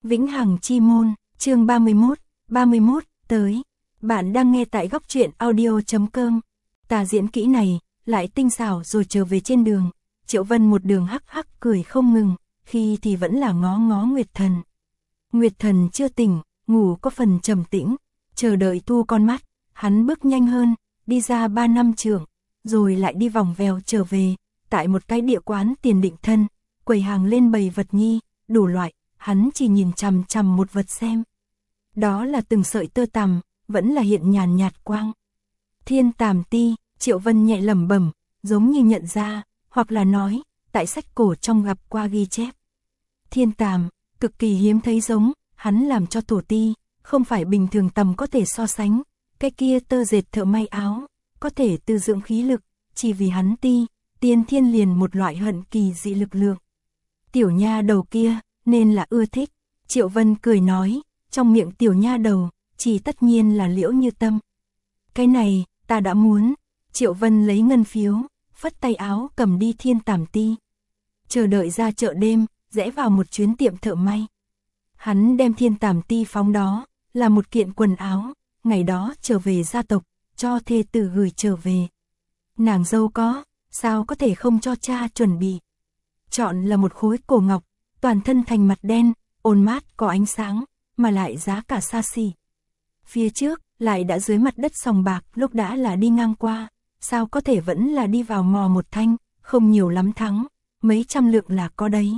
Vĩnh Hằng Chi Môn, chương 31, tới. Bạn đang nghe tại góc truyện audio.com. Tà diễn kỹ này, lại tinh xảo rồi trở về trên đường. Triệu Vân một đường hắc hắc cười không ngừng, khi thì vẫn là ngó ngó Nguyệt Thần. Nguyệt Thần chưa tỉnh, ngủ có phần trầm tĩnh, chờ đợi thu con mắt, hắn bước nhanh hơn, đi ra 3 năm trường, rồi lại đi vòng vèo trở về, tại một cái địa quán Tiền Định Thân, quầy hàng lên bày vật nhi, đủ loại, hắn chỉ nhìn chằm chằm một vật xem. Đó là từng sợi tơ tằm, vẫn là hiện nhàn nhạt quang. Thiên Tàm Ti, Triệu Vân nhẹ lẩm bẩm, giống như nhận ra, hoặc là nói, tại sách cổ trong gặp qua ghi chép. Thiên Tàm, cực kỳ hiếm thấy giống, hắn làm cho thổ ti, không phải bình thường tầm có thể so sánh, cái kia tơ dệt thợ may áo, có thể tư dưỡng khí lực, chỉ vì hắn ti, tiên thiên liền một loại hận kỳ dị lực lượng. Tiểu nha đầu kia, nên là ưa thích, Triệu Vân cười nói, trong miệng tiểu nha đầu, chỉ tất nhiên là Liễu Như Tâm. Cái này, ta đã muốn, Triệu Vân lấy ngân phiếu, phất tay áo cầm đi Thiên Tàm Ti. Chờ đợi ra chợ đêm, rẽ vào một chuyến tiệm thợ may. Hắn đem Thiên Tàm Ti phóng đó, là một kiện quần áo, ngày đó trở về gia tộc, cho thê tử gửi trở về. Nàng dâu có, sao có thể không cho cha chuẩn bị. Chọn là một khối cổ ngọc, toàn thân thành mặt đen, ôn mát có ánh sáng, mà lại giá cả xa xỉ. Phía trước, lại đã dưới mặt đất sòng bạc lúc đã là đi ngang qua, sao có thể vẫn là đi vào mò một thanh, không nhiều lắm thắng, mấy trăm lượng là có đấy.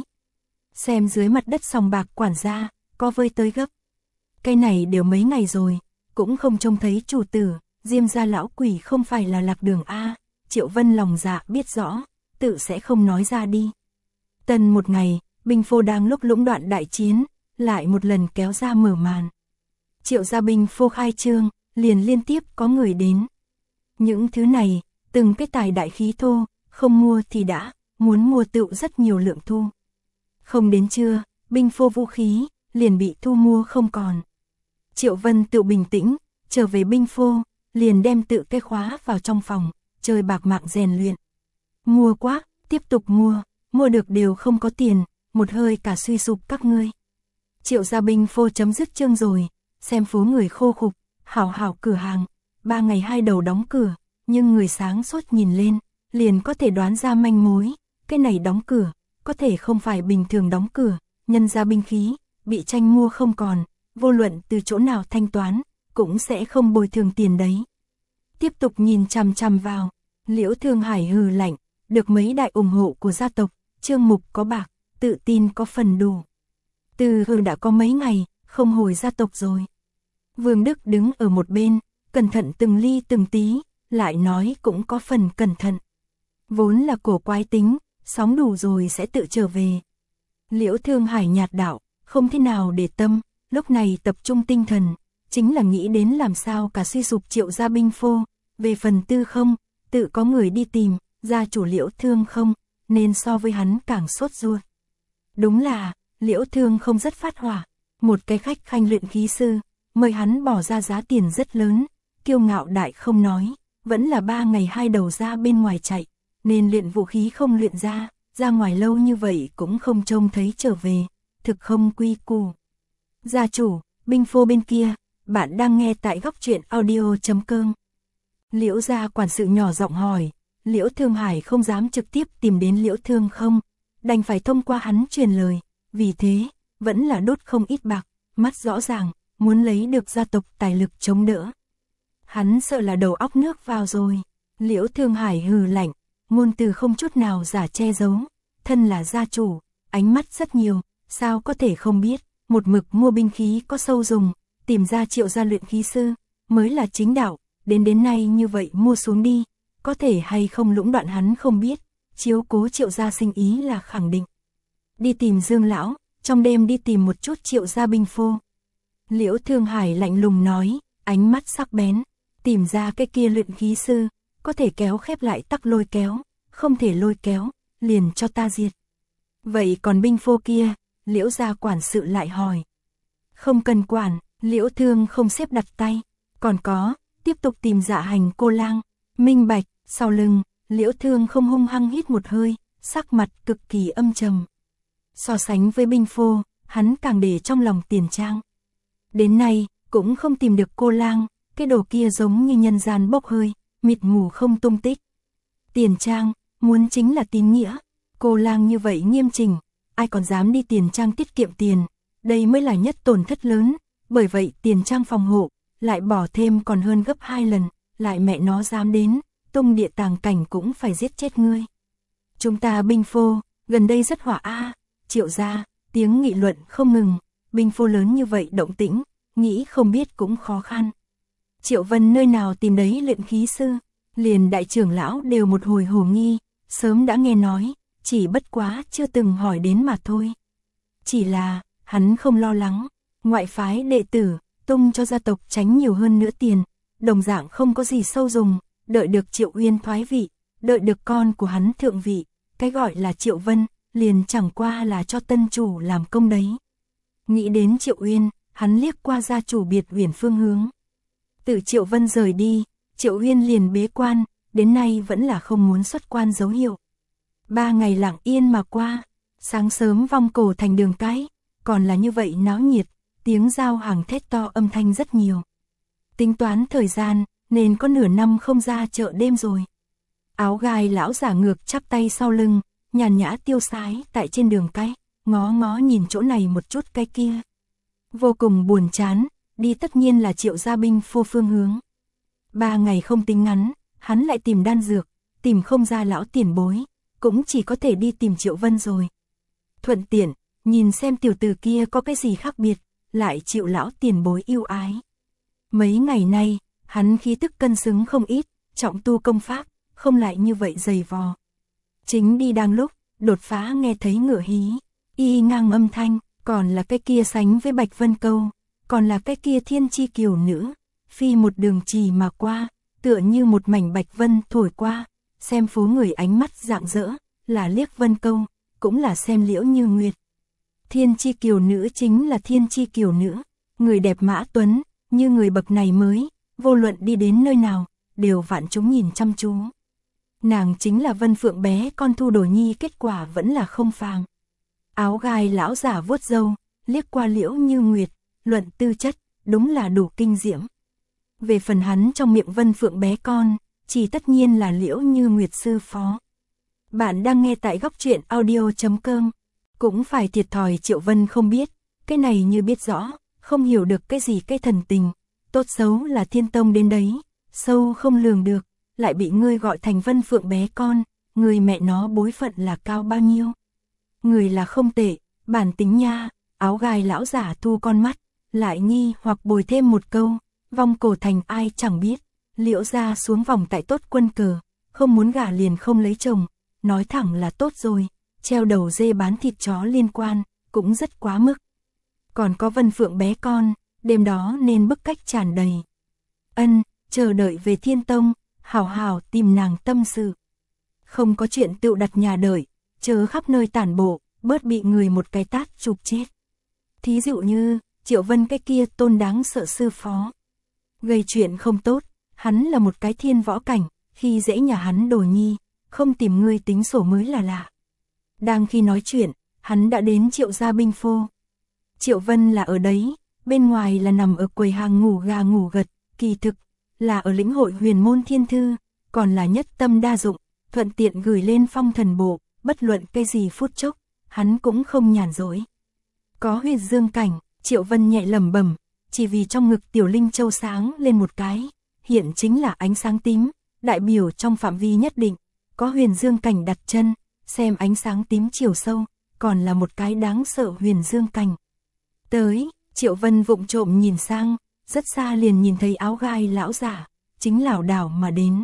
Xem dưới mặt đất sòng bạc quản gia, có vơi tới gấp. Cái này đều mấy ngày rồi, cũng không trông thấy chủ tử, Diêm gia lão quỷ không phải là lạc đường A, Triệu Vân lòng dạ biết rõ, tự sẽ không nói ra đi. Tần một ngày, binh phô đang lúc lũng đoạn đại chiến, lại một lần kéo ra mở màn. Triệu gia binh phô khai trương, liền liên tiếp có người đến. Những thứ này, từng cái tài đại khí thô, không mua thì đã, muốn mua tựu rất nhiều lượng thu. Không đến trưa, binh phô vũ khí, liền bị thu mua không còn. Triệu Vân tự bình tĩnh, trở về binh phô, liền đem tự cái khóa vào trong phòng, chơi bạc mạng rèn luyện. Mua quá, tiếp tục mua được đều không có tiền, một hơi cả suy sụp các ngươi. Triệu gia binh phô chấm dứt chương rồi, xem phố người khô khục, hảo cửa hàng, 3 ngày 2 đầu đóng cửa, nhưng người sáng suốt nhìn lên, liền có thể đoán ra manh mối, cái này đóng cửa, có thể không phải bình thường đóng cửa, nhân ra binh khí, bị tranh mua không còn, vô luận từ chỗ nào thanh toán, cũng sẽ không bồi thường tiền đấy. Tiếp tục nhìn chằm chằm vào, Liễu Thương Hải hừ lạnh, được mấy đại ủng hộ của gia tộc, Trương Mục có bạc, tự tin có phần đủ. Từ hừ đã có mấy ngày, không hồi gia tộc rồi. Vương Đức đứng ở một bên, cẩn thận từng ly từng tí, lại nói cũng có phần cẩn thận. Vốn là cổ quái tính, sóng đủ rồi sẽ tự trở về. Liễu Thương Hải nhạt đạo, không thế nào để tâm, lúc này tập trung tinh thần, chính là nghĩ đến làm sao cả suy sụp Triệu gia binh phô, về phần tư không, tự có người đi tìm, gia chủ Liễu Thương không, nên so với hắn càng sốt ruột. Đúng là, Liễu Thương không rất phát hỏa, một cái khách khanh luyện khí sư, mời hắn bỏ ra giá tiền rất lớn, kiêu ngạo đại không nói, vẫn là 3 ngày 2 đầu ra bên ngoài chạy, nên luyện vũ khí không luyện ra ngoài lâu như vậy cũng không trông thấy trở về, thực không quy củ. Gia chủ, binh phô bên kia, bạn đang nghe tại góc truyện audio.com. Liễu gia quản sự nhỏ giọng hỏi, Liễu Thương Hải không dám trực tiếp tìm đến Liễu Thương không, đành phải thông qua hắn truyền lời, vì thế, vẫn là đốt không ít bạc, mắt rõ ràng, muốn lấy được gia tộc tài lực chống đỡ. Hắn sợ là đầu óc nước vào rồi, Liễu Thương Hải hừ lạnh, ngôn từ không chút nào giả che giấu, thân là gia chủ, ánh mắt rất nhiều, sao có thể không biết, một mực mua binh khí có sâu dùng, tìm ra Triệu gia luyện khí sư, mới là chính đạo, đến nay như vậy mua xuống đi, có thể hay không lũng đoạn hắn không biết, chiếu cố Triệu gia sinh ý là khẳng định. Đi tìm Dương lão, trong đêm đi tìm một chút Triệu gia binh phô. Liễu Thương Hải lạnh lùng nói, ánh mắt sắc bén, tìm ra cái kia luyện khí sư, có thể kéo khép lại tắc lôi kéo, không thể lôi kéo, liền cho ta diệt. Vậy còn binh phô kia, Liễu gia quản sự lại hỏi. Không cần quản, Liễu Thương không xếp đặt tay, còn có, tiếp tục tìm Dạ Hành cô lang, minh bạch, sau lưng, Liễu Thương không hung hăng hít một hơi, sắc mặt cực kỳ âm trầm. So sánh với binh phô, hắn càng để trong lòng Tiền Trang. Đến nay, cũng không tìm được cô lang, cái đồ kia giống như nhân gian bốc hơi, mịt mù không tung tích. Tiền Trang, muốn chính là tín nghĩa, cô lang như vậy nghiêm chỉnh, ai còn dám đi Tiền Trang tiết kiệm tiền, đây mới là nhất tổn thất lớn, bởi vậy Tiền Trang phòng hộ, lại bỏ thêm còn hơn gấp 2 lần, lại mẹ nó dám đến, tung địa tàng cảnh cũng phải giết chết ngươi. Chúng ta binh phô, gần đây rất hỏa a. Triệu gia, tiếng nghị luận không ngừng, binh phô lớn như vậy động tĩnh, nghĩ không biết cũng khó khăn. Triệu Vân nơi nào tìm đấy luyện khí sư, liền đại trưởng lão đều một hồi hồ nghi, sớm đã nghe nói, chỉ bất quá chưa từng hỏi đến mà thôi. Chỉ là, hắn không lo lắng, ngoại phái đệ tử, tung cho gia tộc tránh nhiều hơn nữa tiền, đồng dạng không có gì sâu dùng, đợi được Triệu Uyên thoái vị, đợi được con của hắn thượng vị, cái gọi là Triệu Vân, liền chẳng qua là cho tân chủ làm công đấy. Nghĩ đến Triệu Uyên, hắn liếc qua gia chủ biệt uyển phương hướng. Từ Triệu Vân rời đi, Triệu Uyên liền bế quan, đến nay vẫn là không muốn xuất quan dấu hiệu. 3 ngày lặng yên mà qua, sáng sớm vong cổ thành đường cái, còn là như vậy náo nhiệt, tiếng giao hàng thét to âm thanh rất nhiều. Tính toán thời gian, nên có nửa năm không ra chợ đêm rồi. Áo gai lão giả ngược chắp tay sau lưng, nhàn nhã tiêu sái tại trên đường cái, ngó ngó nhìn chỗ này một chút cái kia. Vô cùng buồn chán, đi tất nhiên là Triệu gia binh phô phương hướng. 3 ngày không tính ngắn, hắn lại tìm đan dược, tìm không ra lão tiền bối, cũng chỉ có thể đi tìm Triệu Vân rồi. Thuận tiện, nhìn xem tiểu tử kia có cái gì khác biệt, lại chịu lão tiền bối yêu ái. Mấy ngày nay, hắn khí tức cân xứng không ít, trọng tu công pháp, không lại như vậy dày vò. Chính đi đang lúc, đột phá nghe thấy ngựa hí, y ngang âm thanh, còn là cái kia sánh với Bạch Vân Câu, còn là cái kia thiên chi kiều nữ, phi một đường trì mà qua, tựa như một mảnh bạch vân thổi qua, xem phố người ánh mắt rạng rỡ, là liếc Vân Câu, cũng là xem Liễu Như Nguyệt. Thiên chi kiều nữ chính là thiên chi kiều nữ, người đẹp mã tuấn, như người bậc này mới, vô luận đi đến nơi nào, đều vạn chúng nhìn chăm chú. Nàng chính là Vân Phượng bé con Thu Đồ Nhi, kết quả vẫn là không phàm. Áo gai lão giả vuốt râu, liếc qua Liễu Như Nguyệt, luận tư chất, đúng là đủ kinh diễm. Về phần hắn trong miệng Vân Phượng bé con, chỉ tất nhiên là Liễu Như Nguyệt sư phó. Bạn đang nghe tại góc truyện audio.com. Cũng phải thiệt thòi Triệu Vân không biết, cái này như biết rõ, không hiểu được cái gì cái thần tình, tốt xấu là thiên tông đến đấy, sâu không lường được, lại bị ngươi gọi thành Vân Phượng bé con, người mẹ nó bối phận là cao bao nhiêu. Người là không tệ, bản tính nha, áo gai lão giả thu con mắt, lại nghi hoặc bồi thêm một câu, vong cổ thành ai chẳng biết, Liễu gia xuống vòng tại tốt quân cờ, không muốn gả liền không lấy chồng, nói thẳng là tốt rồi, treo đầu dê bán thịt chó liên quan, cũng rất quá mức. Còn có Vân Phượng bé con, đêm đó nên bức cách tràn đầy. Ân, chờ đợi về Thiên Tông, hảo hảo tìm nàng tâm sự. Không có chuyện tự đặt nhà đợi, chớ khắp nơi tản bộ, bớt bị người một cái tát chụp chết. Thí dụ như, Triệu Vân cái kia tôn đáng sợ sư phó. Gây chuyện không tốt, hắn là một cái thiên võ cảnh, khi dễ nhà hắn Đồ Nhi, không tìm ngươi tính sổ mới là lạ. Đang khi nói chuyện, hắn đã đến Triệu gia binh phô. Triệu Vân là ở đấy, bên ngoài là nằm ở quầy hàng ngủ gà ngủ gật, kỳ thực là ở lĩnh hội huyền môn thiên thư, còn là nhất tâm đa dụng, thuận tiện gửi lên phong thần bộ, bất luận cái gì phút chốc, hắn cũng không nhàn rỗi. Có huyết dương cảnh, Triệu Vân nhẹ lẩm bẩm, chỉ vì trong ngực tiểu linh châu sáng lên một cái, hiện chính là ánh sáng tím, đại biểu trong phạm vi nhất định, có huyền dương cảnh đặt chân, xem ánh sáng tím chiều sâu, còn là một cái đáng sợ huyền dương cảnh. Tới, Triệu Vân vụng trộm nhìn sang, rất xa liền nhìn thấy áo gai lão giả, chính lảo đảo mà đến.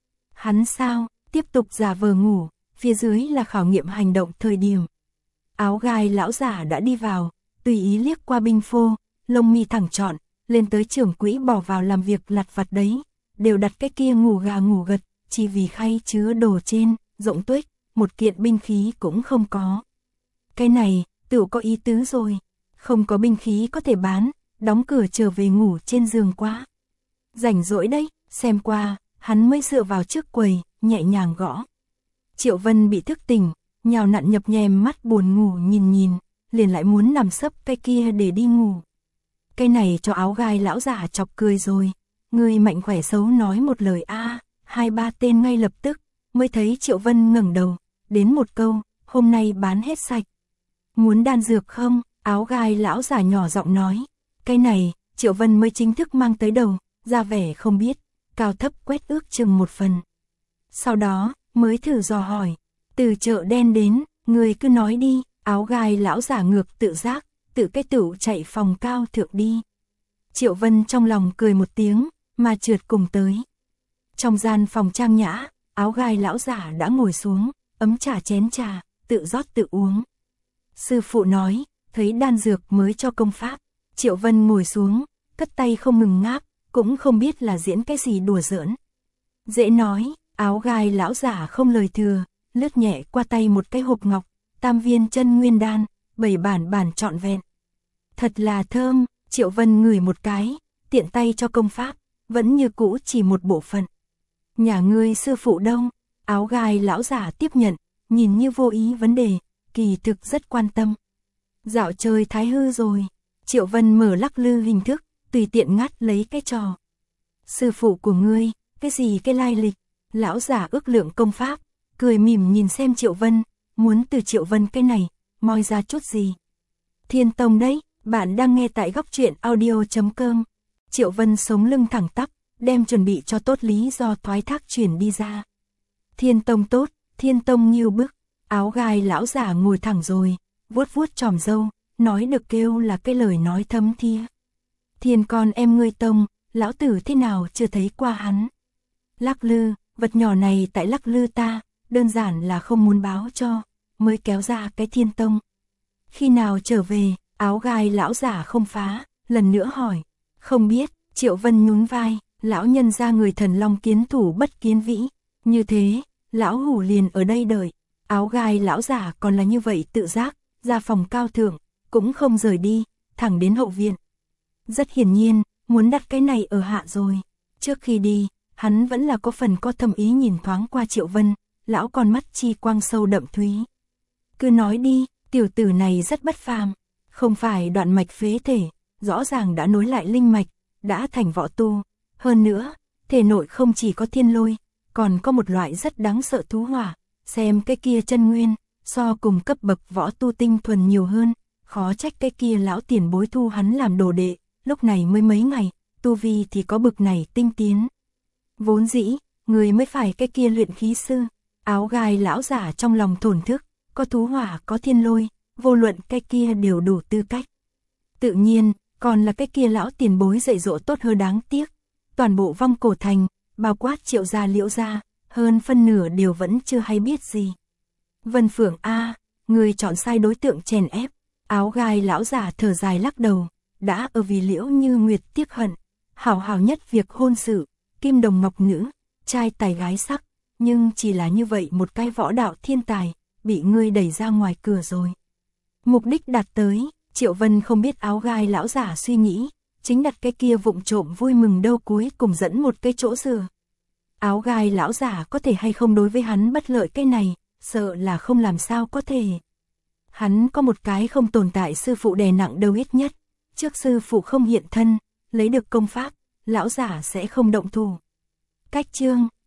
Hắn sao, tiếp tục giả vờ ngủ, phía dưới là khảo nghiệm hành động thời điểm. Áo gai lão giả đã đi vào, tùy ý liếc qua binh phô, lông mi thẳng trọn, lên tới trưởng quỹ bỏ vào làm việc lặt vặt đấy, đều đặt cái kia ngủ gà ngủ gật, chỉ vì khay chứa đồ trên, rộng tuếch, một kiện binh khí cũng không có. Cái này, tự có ý tứ rồi, không có binh khí có thể bán, đóng cửa trở về ngủ trên giường quá. Rảnh rỗi đấy, xem qua, hắn mới dựa vào trước quầy, nhẹ nhàng gõ. Triệu Vân bị thức tỉnh, nhào nặn nhập nhèm mắt buồn ngủ nhìn nhìn, liền lại muốn nằm sấp cái kia để đi ngủ. Cái này cho áo gai lão giả chọc cười rồi, người mạnh khỏe xấu nói một lời a, hai ba tên ngay lập tức, mới thấy Triệu Vân ngẩng đầu, đến một câu, hôm nay bán hết sạch. Muốn đan dược không? Áo gai lão giả nhỏ giọng nói. Cái này, Triệu Vân mới chính thức mang tới đầu, ra vẻ không biết, cao thấp quét ước chừng một phần. Sau đó, mới thử dò hỏi, từ chợ đen đến, người cứ nói đi, áo gai lão giả ngược tự giác, tự cái tửu chạy phòng cao thượng đi. Triệu Vân trong lòng cười một tiếng, mà trượt cùng tới. Trong gian phòng trang nhã, áo gai lão giả đã ngồi xuống, ấm trà chén trà, tự rót tự uống. Sư phụ nói, thấy đan dược mới cho công pháp. Triệu Vân ngồi xuống, cất tay không ngừng ngáp, cũng không biết là diễn cái gì đùa giỡn. Dễ nói, áo gai lão giả không lời thừa, lướt nhẹ qua tay một cái hộp ngọc, tam viên chân nguyên đan, 7 bản trọn vẹn. Thật là thơm, Triệu Vân ngửi một cái, tiện tay cho công pháp, vẫn như cũ chỉ một bộ phận. Nhà ngươi sư phụ đâu? Áo gai lão giả tiếp nhận, nhìn như vô ý vấn đề, kỳ thực rất quan tâm. Dạo chơi thái hư rồi. Triệu Vân mở lắc lư hình thức, tùy tiện ngắt lấy cái trò. Sư phụ của ngươi, cái gì cái lai lịch? Lão giả ước lượng công pháp, cười mỉm nhìn xem Triệu Vân, muốn từ Triệu Vân cái này, moi ra chút gì. Thiên Tông đấy, bạn đang nghe tại góc truyện audio.com. Triệu Vân sống lưng thẳng tắp, đem chuẩn bị cho tốt lý do thoái thác chuyển đi ra. Thiên Tông tốt, Thiên Tông nghiêu bức, áo gai lão giả ngồi thẳng rồi, vuốt vuốt chòm râu, nói được kêu là cái lời nói thấm thía. Thiên con em ngươi Tông, lão tử thế nào chưa thấy qua hắn. Lắc lư, vật nhỏ này tại lắc lư ta, đơn giản là không muốn báo cho, mới kéo ra cái Thiên Tông. Khi nào trở về, áo gai lão giả không phá, lần nữa hỏi. Không biết, Triệu Vân nhún vai, lão nhân ra người thần long kiến thủ bất kiến vĩ. Như thế, lão hủ liền ở đây đợi. Áo gai lão giả còn là như vậy tự giác, ra phòng cao thượng, cũng không rời đi, thẳng đến hậu viện. Rất hiển nhiên, muốn đặt cái này ở hạ rồi. Trước khi đi, hắn vẫn là có phần có thâm ý nhìn thoáng qua Triệu Vân, lão con mắt chi quang sâu đậm thúy. Cứ nói đi, tiểu tử này rất bất phàm, không phải đoạn mạch phế thể, rõ ràng đã nối lại linh mạch, đã thành võ tu. Hơn nữa, thể nội không chỉ có thiên lôi, còn có một loại rất đáng sợ thú hỏa, xem cái kia chân nguyên, so cùng cấp bậc võ tu tinh thuần nhiều hơn, khó trách cái kia lão tiền bối thu hắn làm đồ đệ, lúc này mới mấy ngày, tu vi thì có bực này tinh tiến. Vốn dĩ, người mới phải cái kia luyện khí sư, áo gai lão giả trong lòng thổn thức, có thú hỏa có thiên lôi, vô luận cái kia đều đủ tư cách. Tự nhiên, còn là cái kia lão tiền bối dạy dỗ tốt hơn đáng tiếc, toàn bộ Vong Cổ Thành, bao quát Triệu gia Liễu gia, hơn phân nửa đều vẫn chưa hay biết gì. Vân Phượng a, người chọn sai đối tượng chèn ép, áo gai lão giả thở dài lắc đầu, đã ở vì Liễu Như Nguyệt tiếc hận, hảo hảo nhất việc hôn sự, kim đồng ngọc nữ, trai tài gái sắc, nhưng chỉ là như vậy một cái võ đạo thiên tài, bị ngươi đẩy ra ngoài cửa rồi. Mục đích đạt tới, Triệu Vân không biết áo gai lão giả suy nghĩ, chính đặt cái kia vụng trộm vui mừng đâu cuối cùng dẫn một cái chỗ dựa. Áo gai lão giả có thể hay không đối với hắn bất lợi cái này, sợ là không làm sao có thể. Hắn có một cái không tồn tại sư phụ đè nặng đầu ít nhất, trước sư phụ không hiện thân, lấy được công pháp, lão giả sẽ không động thủ. Cách chương,